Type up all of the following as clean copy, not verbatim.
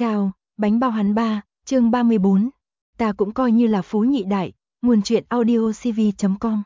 Chào, bánh bao hắn ba, chương 34. Ta cũng coi như là phú nhị đại, nguồn truyện audio cv.com.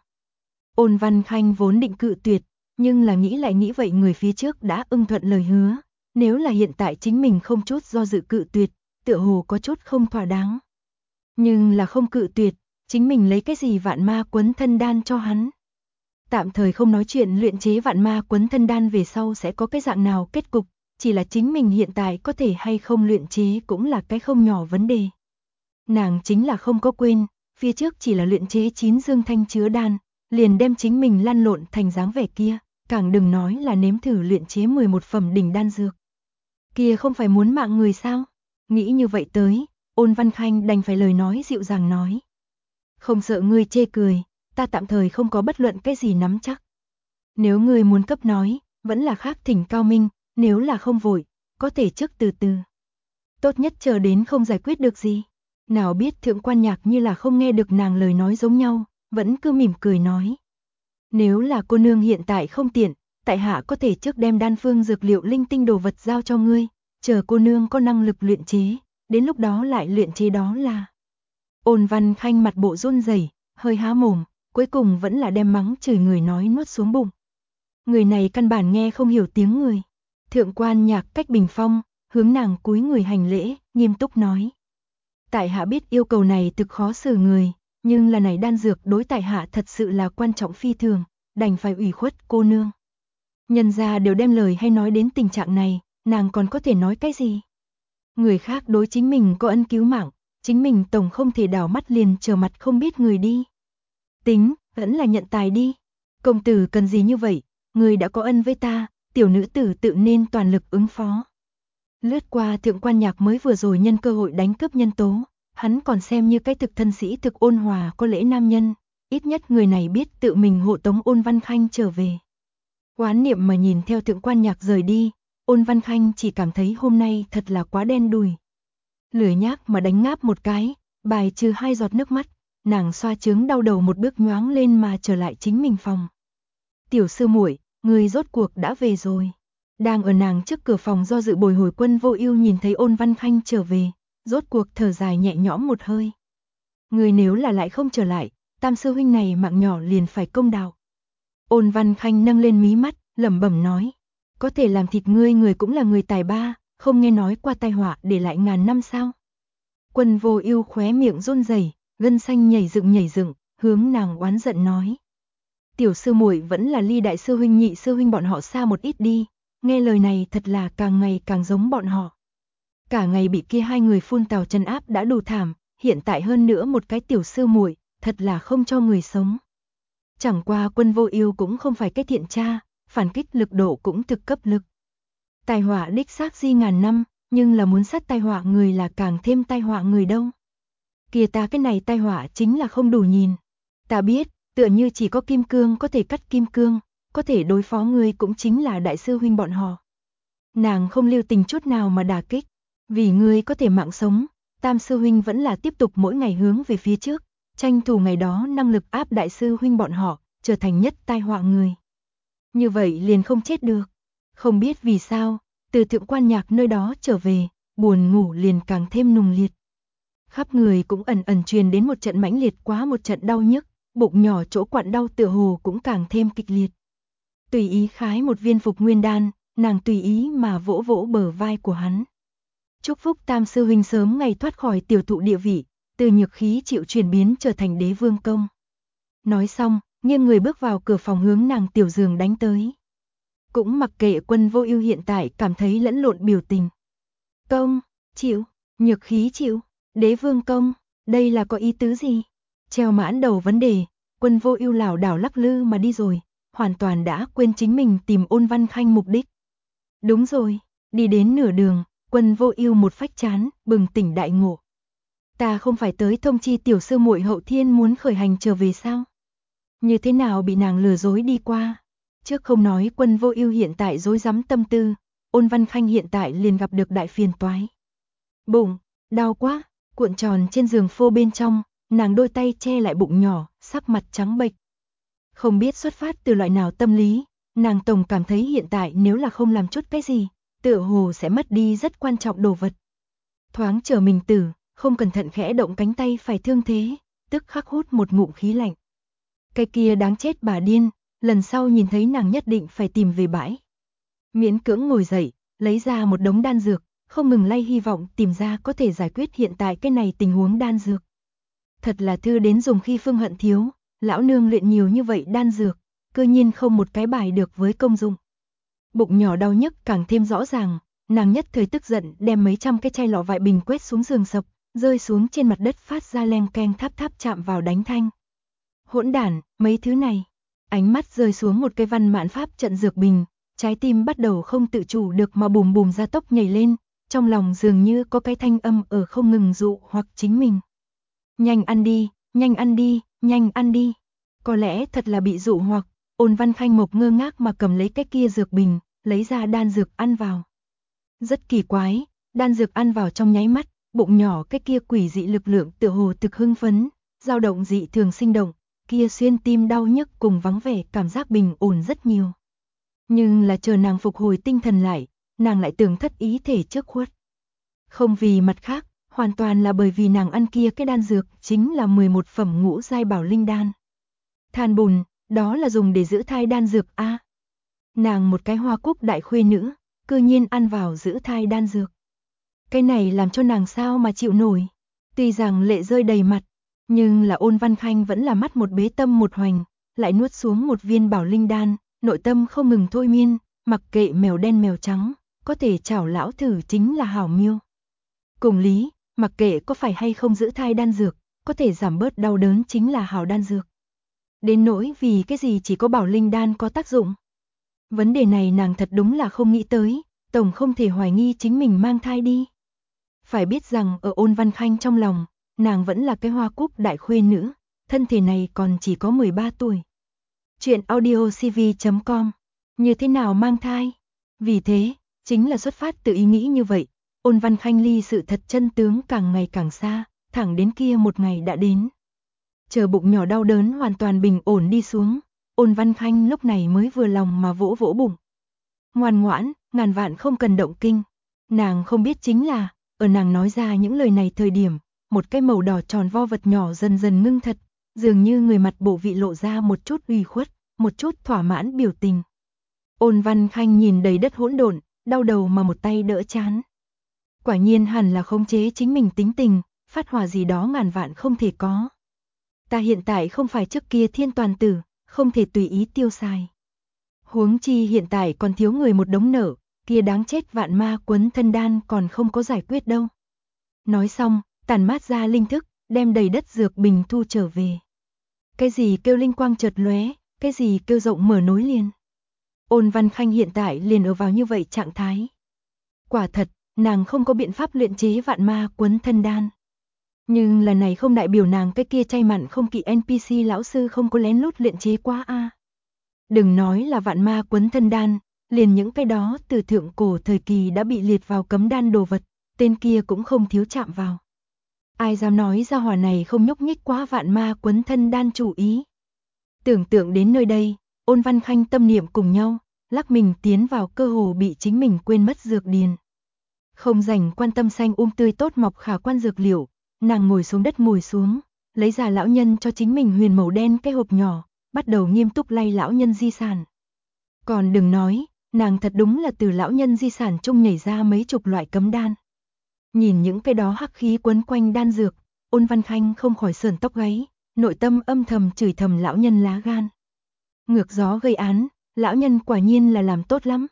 Ôn Văn Khanh vốn định cự tuyệt, nhưng là nghĩ lại nghĩ vậy người phía trước đã ưng thuận lời hứa, nếu là hiện tại chính mình không chút do dự cự tuyệt, tựa hồ có chút không thỏa đáng. Nhưng là không cự tuyệt, chính mình lấy cái gì vạn ma quấn thân đan cho hắn. Tạm thời không nói chuyện luyện chế vạn ma quấn thân đan về sau sẽ có cái dạng nào kết cục, chỉ là chính mình hiện tại có thể hay không luyện chế cũng là cái không nhỏ vấn đề. Nàng chính là không có quên, phía trước chỉ là luyện chế 9 dương thanh chứa đan, liền đem chính mình lăn lộn thành dáng vẻ kia, càng đừng nói là nếm thử luyện chế 11 phẩm đỉnh đan dược. Kia không phải muốn mạng người sao? Nghĩ như vậy tới, Ôn Văn Khanh đành phải lời nói dịu dàng nói. Không sợ ngươi chê cười, ta tạm thời không có bất luận cái gì nắm chắc. Nếu ngươi muốn cấp nói, vẫn là khác thỉnh cao minh, nếu là không vội, có thể trước từ từ. Tốt nhất chờ đến không giải quyết được gì. Nào biết thượng quan nhạc như là không nghe được nàng lời nói giống nhau, vẫn cứ mỉm cười nói. Nếu là cô nương hiện tại không tiện, tại hạ có thể trước đem đan phương dược liệu linh tinh đồ vật giao cho ngươi, chờ cô nương có năng lực luyện chế, đến lúc đó lại luyện chế đó là. Ôn Văn Khanh mặt bộ run rẩy, hơi há mồm, cuối cùng vẫn là đem mắng chửi người nói nuốt xuống bụng. Người này căn bản nghe không hiểu tiếng người. Thượng quan nhạc cách bình phong, hướng nàng cúi người hành lễ, nghiêm túc nói. Tại hạ biết yêu cầu này thực khó xử người, nhưng là này đan dược đối tại hạ thật sự là quan trọng phi thường, đành phải ủy khuất cô nương. Nhân gia đều đem lời hay nói đến tình trạng này, nàng còn có thể nói cái gì? Người khác đối chính mình có ân cứu mạng, chính mình tổng không thể đảo mắt liền trở mặt không biết người đi. Tính, vẫn là nhận tài đi. Công tử cần gì như vậy, người đã có ân với ta, tiểu nữ tử tự nên toàn lực ứng phó. Lướt qua thượng quan nhạc mới vừa rồi nhân cơ hội đánh cướp nhân tố, hắn còn xem như cái thực thân sĩ thực ôn hòa có lễ nam nhân, ít nhất người này biết tự mình hộ tống Ôn Văn Khanh trở về. Oán niệm mà nhìn theo thượng quan nhạc rời đi, Ôn Văn Khanh chỉ cảm thấy hôm nay thật là quá đen đủi. Lười nhác mà đánh ngáp một cái, bài trừ 2 giọt nước mắt, nàng xoa trướng đau đầu một bước nhoáng lên mà trở lại chính mình phòng. Tiểu sư muội, người rốt cuộc đã về rồi. Đang ở nàng trước cửa phòng do dự bồi hồi Quân Vô Ưu nhìn thấy Ôn Văn Khanh trở về, rốt cuộc thở dài nhẹ nhõm một hơi. Người nếu là lại không trở lại, tam sư huynh này mạng nhỏ liền phải công đạo. Ôn Văn Khanh nâng lên mí mắt, lẩm bẩm nói, có thể làm thịt ngươi người cũng là người tài ba, không nghe nói qua tai họa để lại ngàn năm sao? Quân Vô Ưu khóe miệng run rẩy, gân xanh nhảy dựng, hướng nàng oán giận nói. Tiểu sư muội vẫn là ly đại sư huynh nhị sư huynh bọn họ xa một ít đi, nghe lời này thật là càng ngày càng giống bọn họ. Cả ngày bị kia 2 người phun tào trấn áp đã đủ thảm, hiện tại hơn nữa một cái tiểu sư muội, thật là không cho người sống. Chẳng qua Quân Vô Ưu cũng không phải cái thiện tra, phản kích lực độ cũng thực cấp lực. Tai họa đích xác di ngàn năm, nhưng là muốn sát tai họa người là càng thêm tai họa người đâu. Kìa ta cái này tai họa chính là không đủ nhìn. Ta biết, tựa như chỉ có kim cương có thể cắt kim cương, có thể đối phó người cũng chính là đại sư huynh bọn họ. Nàng không lưu tình chút nào mà đả kích, vì người có thể mạng sống, tam sư huynh vẫn là tiếp tục mỗi ngày hướng về phía trước, tranh thủ ngày đó năng lực áp đại sư huynh bọn họ, trở thành nhất tai họa người. Như vậy liền không chết được. Không biết vì sao, từ thượng quan nhạc nơi đó trở về, buồn ngủ liền càng thêm nùng liệt. Khắp người cũng ẩn ẩn truyền đến một trận mãnh liệt quá một trận đau nhức, bụng nhỏ chỗ quặn đau tựa hồ cũng càng thêm kịch liệt. Tùy ý khái một viên phục nguyên đan, nàng tùy ý mà vỗ vỗ bờ vai của hắn. Chúc phúc tam sư huynh sớm ngày thoát khỏi tiểu thụ địa vị, từ nhược khí chịu chuyển biến trở thành đế vương công. Nói xong, nghiêng người bước vào cửa phòng hướng nàng tiểu giường đánh tới. Cũng mặc kệ Quân Vô Ưu hiện tại cảm thấy lẫn lộn biểu tình. Công, chịu, nhược khí chịu, đế vương công, đây là có ý tứ gì? Treo mãn đầu vấn đề, Quân Vô Ưu lảo đảo lắc lư mà đi rồi, hoàn toàn đã quên chính mình tìm Ôn Văn Khanh mục đích. Đúng rồi, đi đến nửa đường, Quân Vô Ưu một phách chán, bừng tỉnh đại ngộ. Ta không phải tới thông chi tiểu sư muội Hậu Thiên muốn khởi hành trở về sao? Như thế nào bị nàng lừa dối đi qua? Trước không nói Quân Vô Ưu hiện tại rối rắm tâm tư, Ôn Văn Khanh hiện tại liền gặp được đại phiền toái. Bụng, đau quá, cuộn tròn trên giường phô bên trong, nàng đôi tay che lại bụng nhỏ, sắc mặt trắng bệch. Không biết xuất phát từ loại nào tâm lý, nàng tổng cảm thấy hiện tại nếu là không làm chút cái gì, tựa hồ sẽ mất đi rất quan trọng đồ vật. thoáng chờ mình tử, không cẩn thận khẽ động cánh tay phải thương thế, tức khắc hút một ngụm khí lạnh. Cái kia đáng chết bà điên, lần sau nhìn thấy nàng nhất định phải tìm về bãi. Miễn cưỡng ngồi dậy, lấy ra một đống đan dược, không ngừng lay hy vọng tìm ra có thể giải quyết hiện tại cái này tình huống đan dược. Thật là thư đến dùng khi Phương Hận thiếu, lão nương luyện nhiều như vậy đan dược, cư nhiên không một cái bài được với công dụng. Bụng nhỏ đau nhức càng thêm rõ ràng, nàng nhất thời tức giận đem mấy trăm cái chai lọ vại bình quét xuống giường sập, rơi xuống trên mặt đất phát ra leng keng tháp tháp chạm vào đánh thanh. Hỗn đản, mấy thứ này. Ánh mắt rơi xuống một cái văn mãn pháp trận dược bình, trái tim bắt đầu không tự chủ được mà bùm bùm ra tốc nhảy lên, trong lòng dường như có cái thanh âm ở không ngừng dụ hoặc chính mình. Nhanh ăn đi, nhanh ăn đi, nhanh ăn đi. Có lẽ thật là bị dụ hoặc, Ôn Văn Khanh Mộc ngơ ngác mà cầm lấy cái kia dược bình, lấy ra đan dược ăn vào. Rất kỳ quái, đan dược ăn vào trong nháy mắt, bụng nhỏ cái kia quỷ dị lực lượng tựa hồ thực hưng phấn, dao động dị thường sinh động, kia xuyên tim đau nhức cùng vắng vẻ cảm giác bình ổn rất nhiều. Nhưng là chờ nàng phục hồi tinh thần lại, nàng lại tưởng thất ý thể trước khuất. Không vì mặt khác, hoàn toàn là bởi vì nàng ăn kia cái đan dược chính là 11 phẩm ngũ giai bảo linh đan. Than bùn, đó là dùng để giữ thai đan dược a. Nàng một cái Hoa Cúc đại khuê nữ, cư nhiên ăn vào giữ thai đan dược. Cái này làm cho nàng sao mà chịu nổi. Tuy rằng lệ rơi đầy mặt, nhưng là Ôn Văn Khanh vẫn là mắt một bế tâm một hoành, lại nuốt xuống một viên bảo linh đan, nội tâm không ngừng thôi miên, mặc kệ mèo đen mèo trắng, có thể chảo lão thử chính là hảo miêu. Cùng lý, mặc kệ có phải hay không giữ thai đan dược, có thể giảm bớt đau đớn chính là hảo đan dược. Đến nỗi vì cái gì chỉ có bảo linh đan có tác dụng. Vấn đề này nàng thật đúng là không nghĩ tới, tổng không thể hoài nghi chính mình mang thai đi. Phải biết rằng ở Ôn Văn Khanh trong lòng, nàng vẫn là cái Hoa Cúc đại khuê nữ, thân thể này còn chỉ có 13 tuổi. Chuyện audiocv.com. Như thế nào mang thai? Vì thế, chính là xuất phát từ ý nghĩ như vậy, Ôn Văn Khanh ly sự thật chân tướng càng ngày càng xa, thẳng đến kia một ngày đã đến. Chờ bụng nhỏ đau đớn hoàn toàn bình ổn đi xuống, Ôn Văn Khanh lúc này mới vừa lòng mà vỗ vỗ bụng. Ngoan ngoãn, ngàn vạn không cần động kinh. Nàng không biết chính là, ở nàng nói ra những lời này thời điểm, một cái màu đỏ tròn vo vật nhỏ dần dần ngưng thật, dường như người mặt bộ vị lộ ra một chút ủy khuất, một chút thỏa mãn biểu tình. Ôn Văn Khanh nhìn đầy đất hỗn độn, đau đầu mà một tay đỡ chán. Quả nhiên hẳn là khống chế chính mình tính tình, phát hỏa gì đó ngàn vạn không thể có. Ta hiện tại không phải trước kia thiên toàn tử, không thể tùy ý tiêu xài. Huống chi hiện tại còn thiếu người một đống nợ, kia đáng chết vạn ma quấn thân đan còn không có giải quyết đâu. Nói xong, tản mát ra linh thức, đem đầy đất dược bình thu trở về. Cái gì kêu linh quang chợt lóe, cái gì kêu rộng mở nối liền. Ôn Văn Khanh hiện tại liền ở vào như vậy trạng thái. Quả thật, nàng không có biện pháp luyện chế vạn ma quấn thân đan. Nhưng lần này không đại biểu nàng cái kia chay mặn không kỵ NPC lão sư không có lén lút luyện chế quá a. Đừng nói là vạn ma quấn thân đan, liền những cái đó từ thượng cổ thời kỳ đã bị liệt vào cấm đan đồ vật, tên kia cũng không thiếu chạm vào. Ai dám nói ra hỏa này không nhúc nhích quá vạn ma quấn thân đan chủ ý. Tưởng tượng đến nơi đây, Ôn Văn Khanh tâm niệm cùng nhau, lắc mình tiến vào cơ hồ bị chính mình quên mất dược điền. Không rảnh quan tâm xanh tươi tốt mọc khả quan dược liệu, nàng ngồi xuống đất ngồi xuống, lấy ra lão nhân cho chính mình huyền màu đen cái hộp nhỏ, bắt đầu nghiêm túc lay lão nhân di sản. Còn đừng nói, nàng thật đúng là từ lão nhân di sản chung nhảy ra mấy chục loại cấm đan. Nhìn những cái đó hắc khí quấn quanh đan dược, Ôn Văn Khanh không khỏi sởn tóc gáy, nội tâm âm thầm chửi thầm lão nhân lá gan. Ngược gió gây án, lão nhân quả nhiên là làm tốt lắm.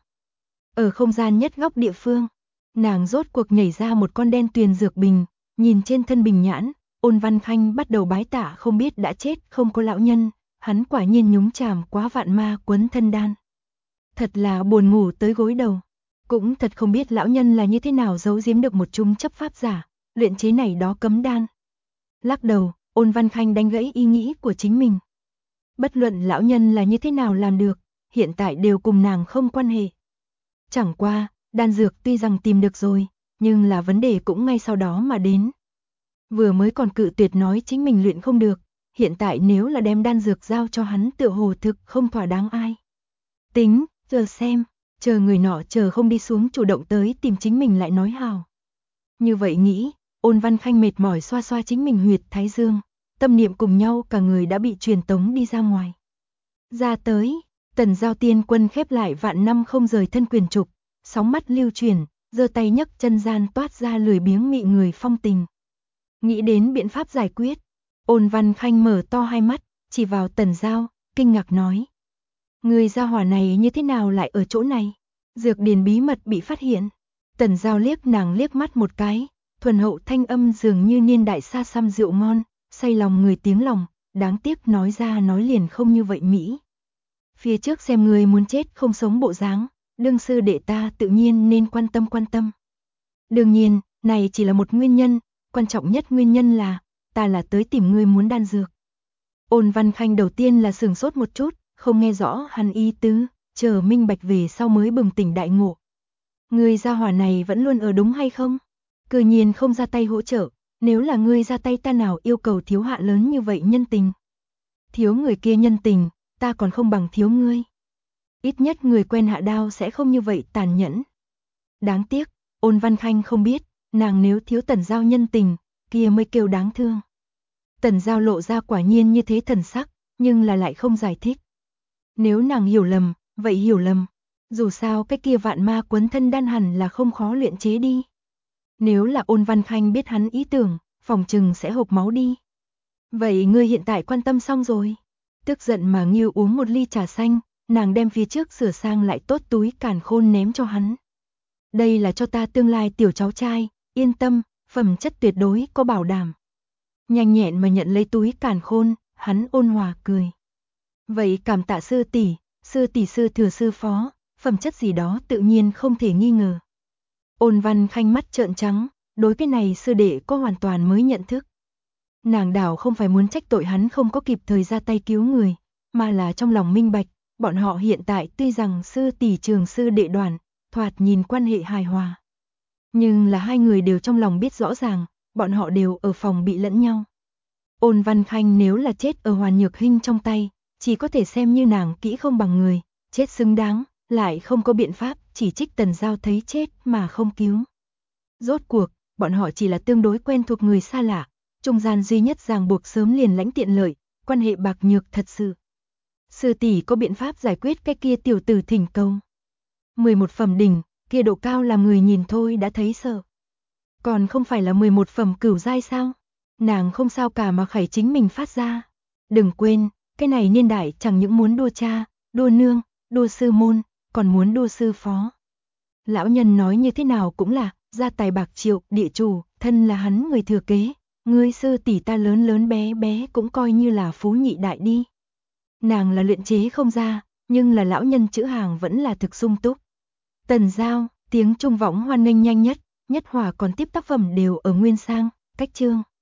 Ở không gian nhất góc địa phương, nàng rốt cuộc nhảy ra một con đen tuyền dược bình, nhìn trên thân bình nhãn, Ôn Văn Khanh bắt đầu bái tạ không biết đã chết không có lão nhân, hắn quả nhiên nhúng chàm quá vạn ma quấn thân đan. Thật là buồn ngủ tới gối đầu. Cũng thật không biết lão nhân là như thế nào giấu giếm được một chung chấp pháp giả, luyện chế này đó cấm đan. Lắc đầu, Ôn Văn Khanh đánh gãy ý nghĩ của chính mình. Bất luận lão nhân là như thế nào làm được, hiện tại đều cùng nàng không quan hệ. Chẳng qua, đan dược tuy rằng tìm được rồi, nhưng là vấn đề cũng ngay sau đó mà đến. Vừa mới còn cự tuyệt nói chính mình luyện không được, hiện tại nếu là đem đan dược giao cho hắn tựa hồ thực không thỏa đáng ai. Tính, chờ xem, chờ người nọ chờ không đi xuống chủ động tới tìm chính mình lại nói hào. Như vậy nghĩ, Ôn Văn Khanh mệt mỏi xoa xoa chính mình huyệt thái dương, tâm niệm cùng nhau cả người đã bị truyền tống đi ra ngoài. Ra tới, Tần Giao Tiên Quân khép lại vạn năm không rời thân quyền trục, sóng mắt lưu chuyển, giơ tay nhấc chân gian toát ra lười biếng mị người phong tình. Nghĩ đến biện pháp giải quyết, Ôn Văn Khanh mở to hai mắt, chỉ vào Tần Giao, kinh ngạc nói. Người gia hỏa này như thế nào lại ở chỗ này? Dược điền bí mật bị phát hiện. Tần Giao liếc nàng liếc mắt một cái, thuần hậu thanh âm dường như niên đại xa xăm rượu ngon, say lòng người tiếng lòng, đáng tiếc nói ra nói liền không như vậy Mỹ. Phía trước xem người muốn chết không sống bộ dáng, đương sư đệ ta tự nhiên nên quan tâm. Đương nhiên, này chỉ là một nguyên nhân, quan trọng nhất nguyên nhân là, ta là tới tìm ngươi muốn đan dược. Ôn Văn Khanh đầu tiên là sửng sốt một chút, không nghe rõ hắn ý tứ, chờ minh bạch về sau mới bừng tỉnh đại ngộ. Ngươi gia hỏa này vẫn luôn ở đúng hay không? Cư nhiên không ra tay hỗ trợ, nếu là ngươi ra tay ta nào yêu cầu thiếu hạ lớn như vậy nhân tình. Thiếu người kia nhân tình, ta còn không bằng thiếu ngươi. Ít nhất người quen hạ đao sẽ không như vậy tàn nhẫn. Đáng tiếc, Ôn Văn Khanh không biết, nàng nếu thiếu Tần Giao nhân tình, kia mới kêu đáng thương. Tần Giao lộ ra quả nhiên như thế thần sắc, nhưng là lại không giải thích. Nếu nàng hiểu lầm, vậy hiểu lầm. Dù sao cái kia vạn ma quấn thân đan hẳn là không khó luyện chế đi. Nếu là Ôn Văn Khanh biết hắn ý tưởng, phòng trừng sẽ hộc máu đi. Vậy ngươi hiện tại quan tâm xong rồi. Tức giận mà Nghiêu uống một ly trà xanh, nàng đem phía trước sửa sang lại tốt túi càn khôn ném cho hắn. Đây là cho ta tương lai tiểu cháu trai, yên tâm, phẩm chất tuyệt đối có bảo đảm. Nhanh nhẹn mà nhận lấy túi càn khôn, hắn ôn hòa cười. Vậy cảm tạ sư tỷ, sư thừa sư phó, phẩm chất gì đó tự nhiên không thể nghi ngờ. Ôn Văn Khanh mắt trợn trắng, đối cái này sư đệ có hoàn toàn mới nhận thức. Nàng đảo không phải muốn trách tội hắn không có kịp thời ra tay cứu người, mà là trong lòng minh bạch, bọn họ hiện tại tuy rằng sư tỷ trường sư đệ đoàn, thoạt nhìn quan hệ hài hòa. Nhưng là hai người đều trong lòng biết rõ ràng, bọn họ đều ở phòng bị lẫn nhau. Ôn Văn Khanh nếu là chết ở Hoàn Nhược Hinh trong tay, chỉ có thể xem như nàng kỹ không bằng người, chết xứng đáng, lại không có biện pháp, chỉ trích Tần Giao thấy chết mà không cứu. Rốt cuộc, bọn họ chỉ là tương đối quen thuộc người xa lạ, trung gian duy nhất ràng buộc sớm liền lãnh tiện lợi, quan hệ bạc nhược thật sự. Sư tỷ có biện pháp giải quyết cái kia tiểu tử thỉnh cầu. 11 phẩm đỉnh, kia độ cao làm người nhìn thôi đã thấy sợ. Còn không phải là 11 phẩm cửu giai sao? Nàng không sao cả mà khẩy chính mình phát ra. Đừng quên, cái này niên đại chẳng những muốn đua cha, đua nương, đua sư môn, còn muốn đua sư phó. Lão nhân nói như thế nào cũng là, gia tài bạc triệu, địa chủ, thân là hắn người thừa kế, ngươi sư tỷ ta lớn lớn bé bé cũng coi như là phú nhị đại đi. Nàng là luyện chế không ra, nhưng là lão nhân chữ hàng vẫn là thực sung túc. Tần Giao, tiếng trung võng hoan nghênh nhanh nhất, nhất hỏa còn tiếp tác phẩm đều ở nguyên sang, cách chương.